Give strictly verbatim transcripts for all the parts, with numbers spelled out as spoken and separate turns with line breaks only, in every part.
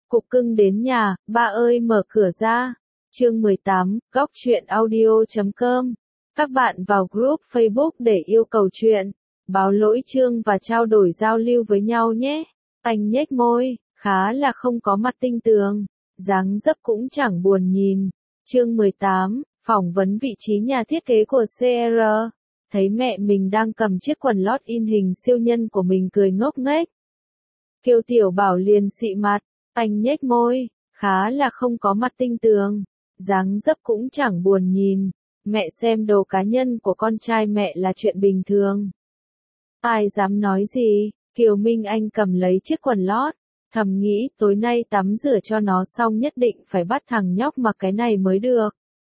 Cục cưng đến nhà, ba ơi mở cửa ra. Chương mười tám, góc truyện audio chấm com. Các bạn vào group Facebook để yêu cầu chuyện, báo lỗi chương và trao đổi giao lưu với nhau nhé. Anh nhếch môi, khá là không có mặt tinh tường, dáng dấp cũng chẳng buồn nhìn. Chương mười tám, phỏng vấn vị trí nhà thiết kế của xê rờ. Thấy mẹ mình đang cầm chiếc quần lót in hình siêu nhân của mình cười ngốc nghếch. Kiều Tiểu Bảo liền xị mặt, anh nhếch môi, khá là không có mặt tinh tường, dáng dấp cũng chẳng buồn nhìn. Mẹ xem đồ cá nhân của con trai mẹ là chuyện bình thường. Ai dám nói gì, Kiều Minh Anh cầm lấy chiếc quần lót, thầm nghĩ tối nay tắm rửa cho nó xong nhất định phải bắt thằng nhóc mặc cái này mới được.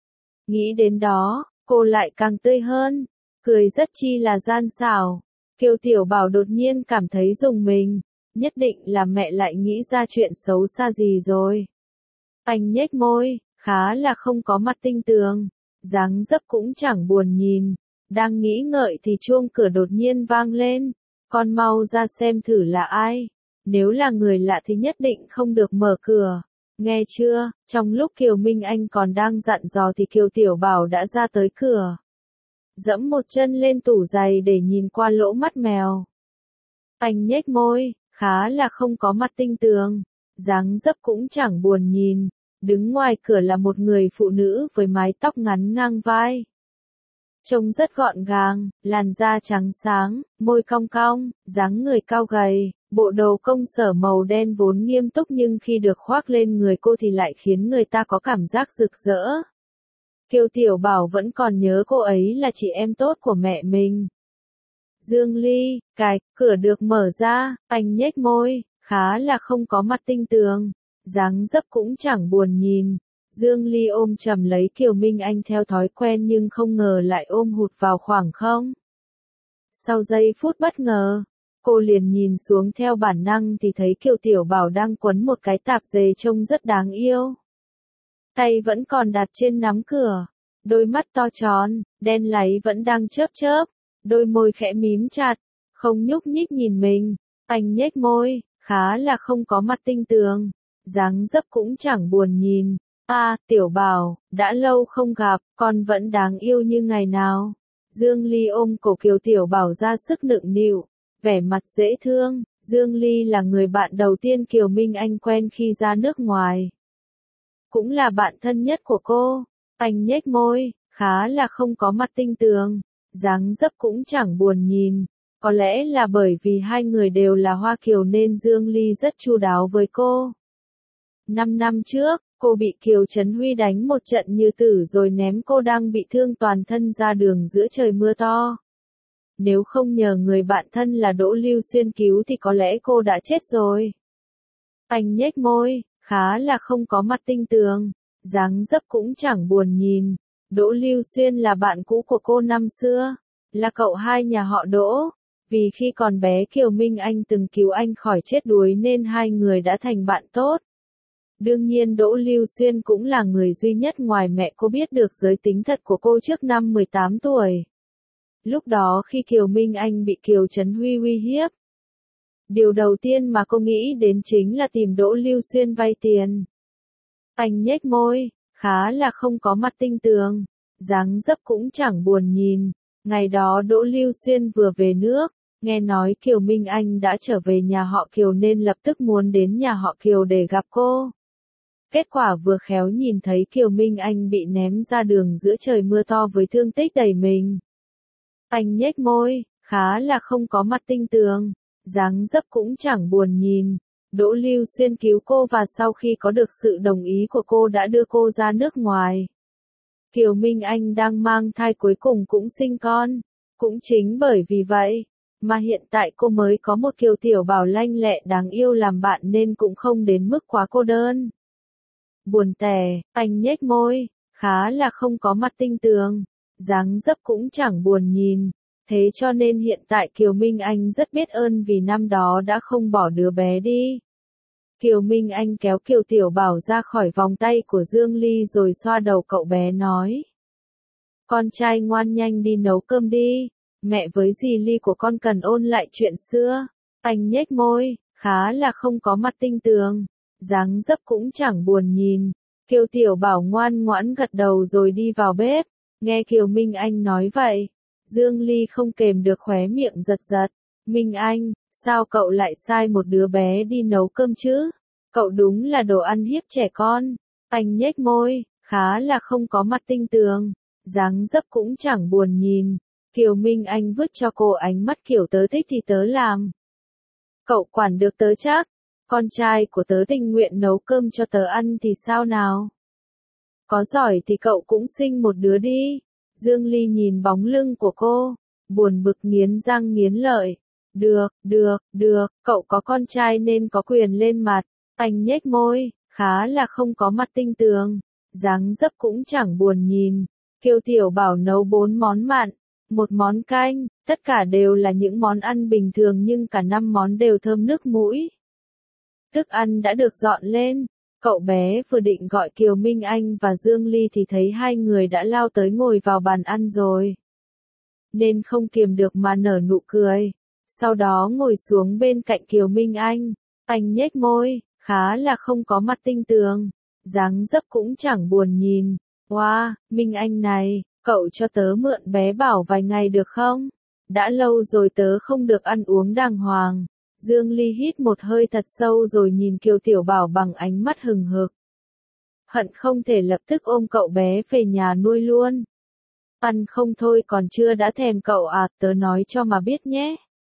Nghĩ đến đó, cô lại càng tươi hơn, cười rất chi là gian xảo. Kiều Tiểu Bảo đột nhiên cảm thấy rùng mình, nhất định là mẹ lại nghĩ ra chuyện xấu xa gì rồi. Anh nhếch môi, khá là không có mặt tinh tường, dáng dấp cũng chẳng buồn nhìn. Đang nghĩ ngợi thì chuông cửa đột nhiên vang lên, con mau ra xem thử là ai. Nếu là người lạ thì nhất định không được mở cửa. Nghe chưa, trong lúc Kiều Minh Anh còn đang dặn dò thì Kiều Tiểu Bảo đã ra tới cửa. Dẫm một chân lên tủ giày để nhìn qua lỗ mắt mèo. Anh nhếch môi, khá là không có mặt tinh tường, dáng dấp cũng chẳng buồn nhìn. Đứng ngoài cửa là một người phụ nữ với mái tóc ngắn ngang vai. Trông rất gọn gàng, làn da trắng sáng, môi cong cong, dáng người cao gầy, bộ đồ công sở màu đen vốn nghiêm túc nhưng khi được khoác lên người cô thì lại khiến người ta có cảm giác rực rỡ. Kiều Tiểu Bảo vẫn còn nhớ cô ấy là chị em tốt của mẹ mình. Dương Ly, cạch, cửa được mở ra, anh nhếch môi, khá là không có mặt tinh tường, dáng dấp cũng chẳng buồn nhìn. Dương Ly ôm chầm lấy Kiều Minh Anh theo thói quen nhưng không ngờ lại ôm hụt vào khoảng không. Sau giây phút bất ngờ, cô liền nhìn xuống theo bản năng thì thấy Kiều Tiểu Bảo đang quấn một cái tạp dề trông rất đáng yêu. Tay vẫn còn đặt trên nắm cửa, đôi mắt to tròn, đen láy vẫn đang chớp chớp, đôi môi khẽ mím chặt, không nhúc nhích nhìn mình. Anh nhếch môi, khá là không có mặt tinh tường, dáng dấp cũng chẳng buồn nhìn. A, à, Tiểu Bảo, đã lâu không gặp, con vẫn đáng yêu như ngày nào. Dương Ly ôm cổ Kiều Tiểu Bảo ra sức nựng nịu, vẻ mặt dễ thương. Dương Ly là người bạn đầu tiên Kiều Minh Anh quen khi ra nước ngoài, cũng là bạn thân nhất của cô. Anh nhếch môi, khá là không có mặt tinh tường, dáng dấp cũng chẳng buồn nhìn. Có lẽ là bởi vì hai người đều là Hoa Kiều nên Dương Ly rất chu đáo với cô. Năm năm trước, cô bị Kiều Trấn Huy đánh một trận như tử rồi ném cô đang bị thương toàn thân ra đường giữa trời mưa to. Nếu không nhờ người bạn thân là Đỗ Lưu Xuyên cứu thì có lẽ cô đã chết rồi. Anh nhếch môi, khá là không có mặt tinh tường, dáng dấp cũng chẳng buồn nhìn. Đỗ Lưu Xuyên là bạn cũ của cô năm xưa, là cậu hai nhà họ Đỗ. Vì khi còn bé Kiều Minh Anh từng cứu anh khỏi chết đuối nên hai người đã thành bạn tốt. Đương nhiên Đỗ Lưu Xuyên cũng là người duy nhất ngoài mẹ cô biết được giới tính thật của cô trước năm mười tám tuổi. Lúc đó khi Kiều Minh Anh bị Kiều Trấn Huy uy hiếp, điều đầu tiên mà cô nghĩ đến chính là tìm Đỗ Lưu Xuyên vay tiền. Anh nhếch môi, khá là không có mặt tinh tường, dáng dấp cũng chẳng buồn nhìn. Ngày đó Đỗ Lưu Xuyên vừa về nước, nghe nói Kiều Minh Anh đã trở về nhà họ Kiều nên lập tức muốn đến nhà họ Kiều để gặp cô. Kết quả vừa khéo nhìn thấy Kiều Minh Anh bị ném ra đường giữa trời mưa to với thương tích đầy mình. Anh nhếch môi, khá là không có mặt tinh tường, dáng dấp cũng chẳng buồn nhìn. Đỗ Lưu Xuyên cứu cô và sau khi có được sự đồng ý của cô đã đưa cô ra nước ngoài. Kiều Minh Anh đang mang thai cuối cùng cũng sinh con. Cũng chính bởi vì vậy mà hiện tại cô mới có một Kiều Tiểu Bảo lanh lẹ đáng yêu làm bạn nên cũng không đến mức quá cô đơn. Buồn tẻ, anh nhếch môi, khá là không có mặt tinh tường, dáng dấp cũng chẳng buồn nhìn. Thế cho nên hiện tại Kiều Minh Anh rất biết ơn vì năm đó đã không bỏ đứa bé đi. Kiều Minh Anh kéo Kiều Tiểu Bảo ra khỏi vòng tay của Dương Ly rồi xoa đầu cậu bé nói. Con trai ngoan nhanh đi nấu cơm đi, mẹ với dì Ly của con cần ôn lại chuyện xưa. Anh nhếch môi, khá là không có mặt tinh tường, dáng dấp cũng chẳng buồn nhìn. Kiều Tiểu Bảo ngoan ngoãn gật đầu rồi đi vào bếp. Nghe Kiều Minh Anh nói vậy, Dương Ly không kềm được khóe miệng giật giật. Minh Anh, sao cậu lại sai một đứa bé đi nấu cơm chứ? Cậu đúng là đồ ăn hiếp trẻ con. Anh nhếch môi, khá là không có mặt tinh tường, dáng dấp cũng chẳng buồn nhìn. Kiều Minh Anh vứt cho cô ánh mắt kiểu tớ thích thì tớ làm. Cậu quản được tớ chắc, con trai của tớ tình nguyện nấu cơm cho tớ ăn thì sao nào? Có giỏi thì cậu cũng sinh một đứa đi. Dương Ly nhìn bóng lưng của cô, buồn bực nghiến răng nghiến lợi. Được, được, được, cậu có con trai nên có quyền lên mặt. Anh nhếch môi, khá là không có mặt tinh tường, dáng dấp cũng chẳng buồn nhìn. Kiều Tiểu Bảo nấu bốn món mặn, một món canh, tất cả đều là những món ăn bình thường nhưng cả năm món đều thơm nước mũi. Thức ăn đã được dọn lên, cậu bé vừa định gọi Kiều Minh Anh và Dương Ly thì thấy hai người đã lao tới ngồi vào bàn ăn rồi. Nên không kiềm được mà nở nụ cười, sau đó ngồi xuống bên cạnh Kiều Minh Anh. Anh nhếch môi, khá là không có mặt tinh tường, dáng dấp cũng chẳng buồn nhìn. Wow, Minh Anh này, cậu cho tớ mượn bé Bảo vài ngày được không? Đã lâu rồi tớ không được ăn uống đàng hoàng. Dương Ly hít một hơi thật sâu rồi nhìn Kiều Tiểu Bảo bằng ánh mắt hừng hực. Hận không thể lập tức ôm cậu bé về nhà nuôi luôn. Ăn không thôi còn chưa đã thèm cậu à, tớ nói cho mà biết nhé.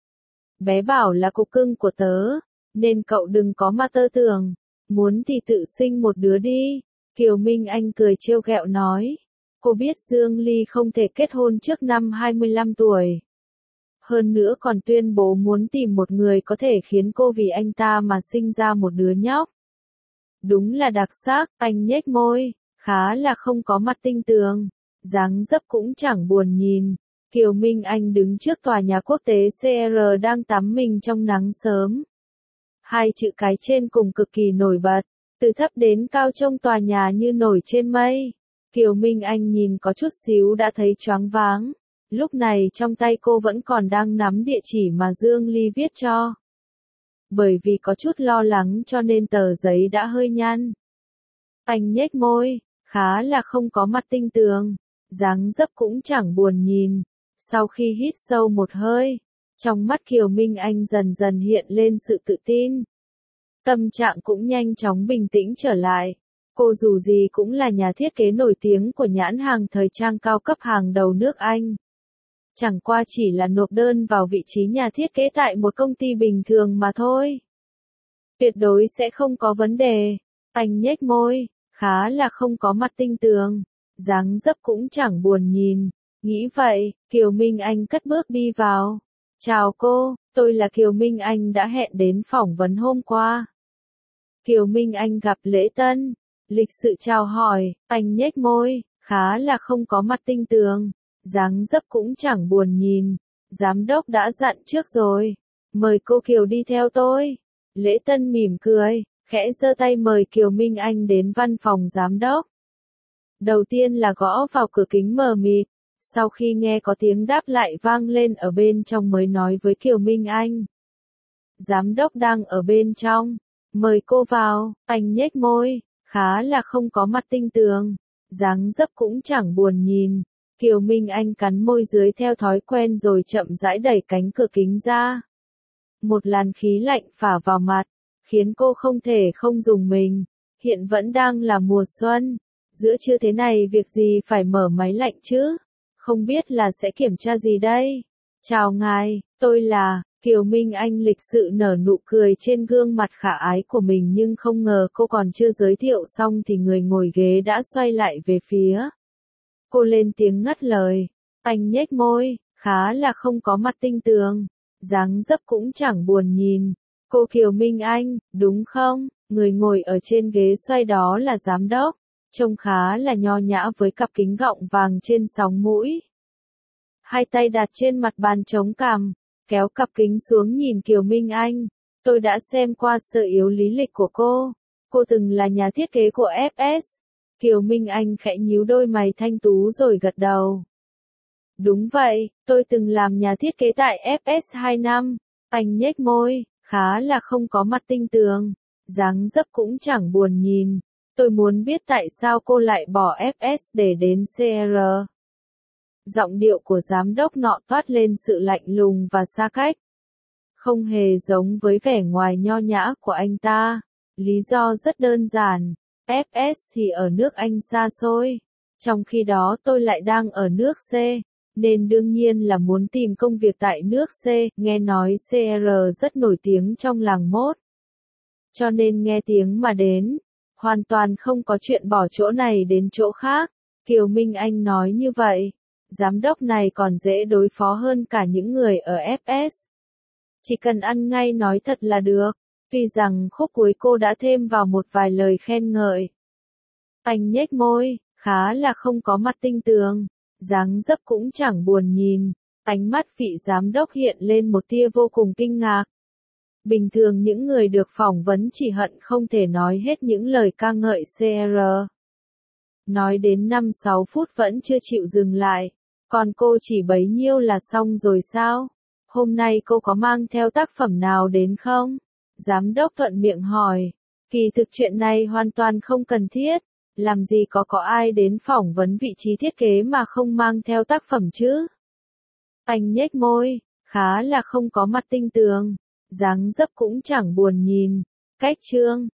Bé Bảo là cục cưng của tớ, nên cậu đừng có mà tơ tưởng, muốn thì tự sinh một đứa đi. Kiều Minh Anh cười trêu ghẹo nói. Cô biết Dương Ly không thể kết hôn trước năm hai mươi lăm tuổi. Hơn nữa còn tuyên bố muốn tìm một người có thể khiến cô vì anh ta mà sinh ra một đứa nhóc. Đúng là đặc sắc, anh nhếch môi, khá là không có mặt tinh tường, dáng dấp cũng chẳng buồn nhìn. Kiều Minh Anh đứng trước tòa nhà quốc tế xê rờ đang tắm mình trong nắng sớm. Hai chữ cái trên cùng cực kỳ nổi bật, từ thấp đến cao trông tòa nhà như nổi trên mây. Kiều Minh Anh nhìn có chút xíu đã thấy choáng váng. Lúc này trong tay cô vẫn còn đang nắm địa chỉ mà Dương Ly viết cho. Bởi vì có chút lo lắng cho nên tờ giấy đã hơi nhăn. Anh nhếch môi, khá là không có mặt tinh tường, dáng dấp cũng chẳng buồn nhìn. Sau khi hít sâu một hơi, trong mắt Kiều Minh Anh dần dần hiện lên sự tự tin. Tâm trạng cũng nhanh chóng bình tĩnh trở lại. Cô dù gì cũng là nhà thiết kế nổi tiếng của nhãn hàng thời trang cao cấp hàng đầu nước Anh. Chẳng qua chỉ là nộp đơn vào vị trí nhà thiết kế tại một công ty bình thường mà thôi. Tuyệt đối sẽ không có vấn đề. Anh nhếch môi, khá là không có mặt tinh tường, dáng dấp cũng chẳng buồn nhìn. Nghĩ vậy, Kiều Minh Anh cất bước đi vào. Chào cô, tôi là Kiều Minh Anh đã hẹn đến phỏng vấn hôm qua. Kiều Minh Anh gặp lễ tân, lịch sự chào hỏi, anh nhếch môi, khá là không có mặt tinh tường, dáng dấp cũng chẳng buồn nhìn. Giám đốc đã dặn trước rồi, mời cô Kiều đi theo tôi. Lễ tân mỉm cười, khẽ giơ tay mời Kiều Minh Anh đến văn phòng giám đốc. Đầu tiên là gõ vào cửa kính mờ mịt, sau khi nghe có tiếng đáp lại vang lên ở bên trong mới nói với Kiều Minh Anh. Giám đốc đang ở bên trong, mời cô vào. Anh nhếch môi, khá là không có mặt tinh tường, dáng dấp cũng chẳng buồn nhìn. Kiều Minh Anh cắn môi dưới theo thói quen rồi chậm rãi đẩy cánh cửa kính ra. Một làn khí lạnh phả vào mặt, khiến cô không thể không rùng mình. Hiện vẫn đang là mùa xuân, giữa trưa thế này việc gì phải mở máy lạnh chứ? Không biết là sẽ kiểm tra gì đây? Chào ngài, tôi là... Kiều Minh Anh lịch sự nở nụ cười trên gương mặt khả ái của mình nhưng không ngờ cô còn chưa giới thiệu xong thì người ngồi ghế đã xoay lại về phía. Cô lên tiếng ngắt lời. Anh nhếch môi, khá là không có mặt tinh tường, dáng dấp cũng chẳng buồn nhìn. Cô Kiều Minh Anh, đúng không? Người ngồi ở trên ghế xoay đó là giám đốc, trông khá là nho nhã với cặp kính gọng vàng trên sóng mũi. Hai tay đặt trên mặt bàn chống cằm, kéo cặp kính xuống nhìn Kiều Minh Anh. Tôi đã xem qua sơ yếu lý lịch của cô. Cô từng là nhà thiết kế của ép ét. Kiều Minh Anh khẽ nhíu đôi mày thanh tú rồi gật đầu. Đúng vậy, tôi từng làm nhà thiết kế tại ép ét hai năm. Anh nhếch môi, khá là không có mặt tinh tường, dáng dấp cũng chẳng buồn nhìn. Tôi muốn biết tại sao cô lại bỏ ép ét để đến xê rờ. Giọng điệu của giám đốc nọ toát lên sự lạnh lùng và xa cách. Không hề giống với vẻ ngoài nho nhã của anh ta. Lý do rất đơn giản. ép ét thì ở nước Anh xa xôi. Trong khi đó tôi lại đang ở nước C. Nên đương nhiên là muốn tìm công việc tại nước C. Nghe nói xê rờ rất nổi tiếng trong làng mốt. Cho nên nghe tiếng mà đến. Hoàn toàn không có chuyện bỏ chỗ này đến chỗ khác. Kiều Minh Anh nói như vậy. Giám đốc này còn dễ đối phó hơn cả những người ở ép ét. Chỉ cần ăn ngay nói thật là được. Tuy rằng khúc cuối cô đã thêm vào một vài lời khen ngợi. Anh nhếch môi, khá là không có mặt tinh tường. Dáng dấp cũng chẳng buồn nhìn. Ánh mắt vị giám đốc hiện lên một tia vô cùng kinh ngạc. Bình thường những người được phỏng vấn chỉ hận không thể nói hết những lời ca ngợi xê rờ. Nói đến năm sáu phút vẫn chưa chịu dừng lại. Còn cô chỉ bấy nhiêu là xong rồi sao? Hôm nay cô có mang theo tác phẩm nào đến không? Giám đốc thuận miệng hỏi. Kỳ thực chuyện này hoàn toàn không cần thiết. Làm gì có có ai đến phỏng vấn vị trí thiết kế mà không mang theo tác phẩm chứ? Anh nhếch môi, khá là không có mặt tinh tường. Dáng dấp cũng chẳng buồn nhìn. Cách chương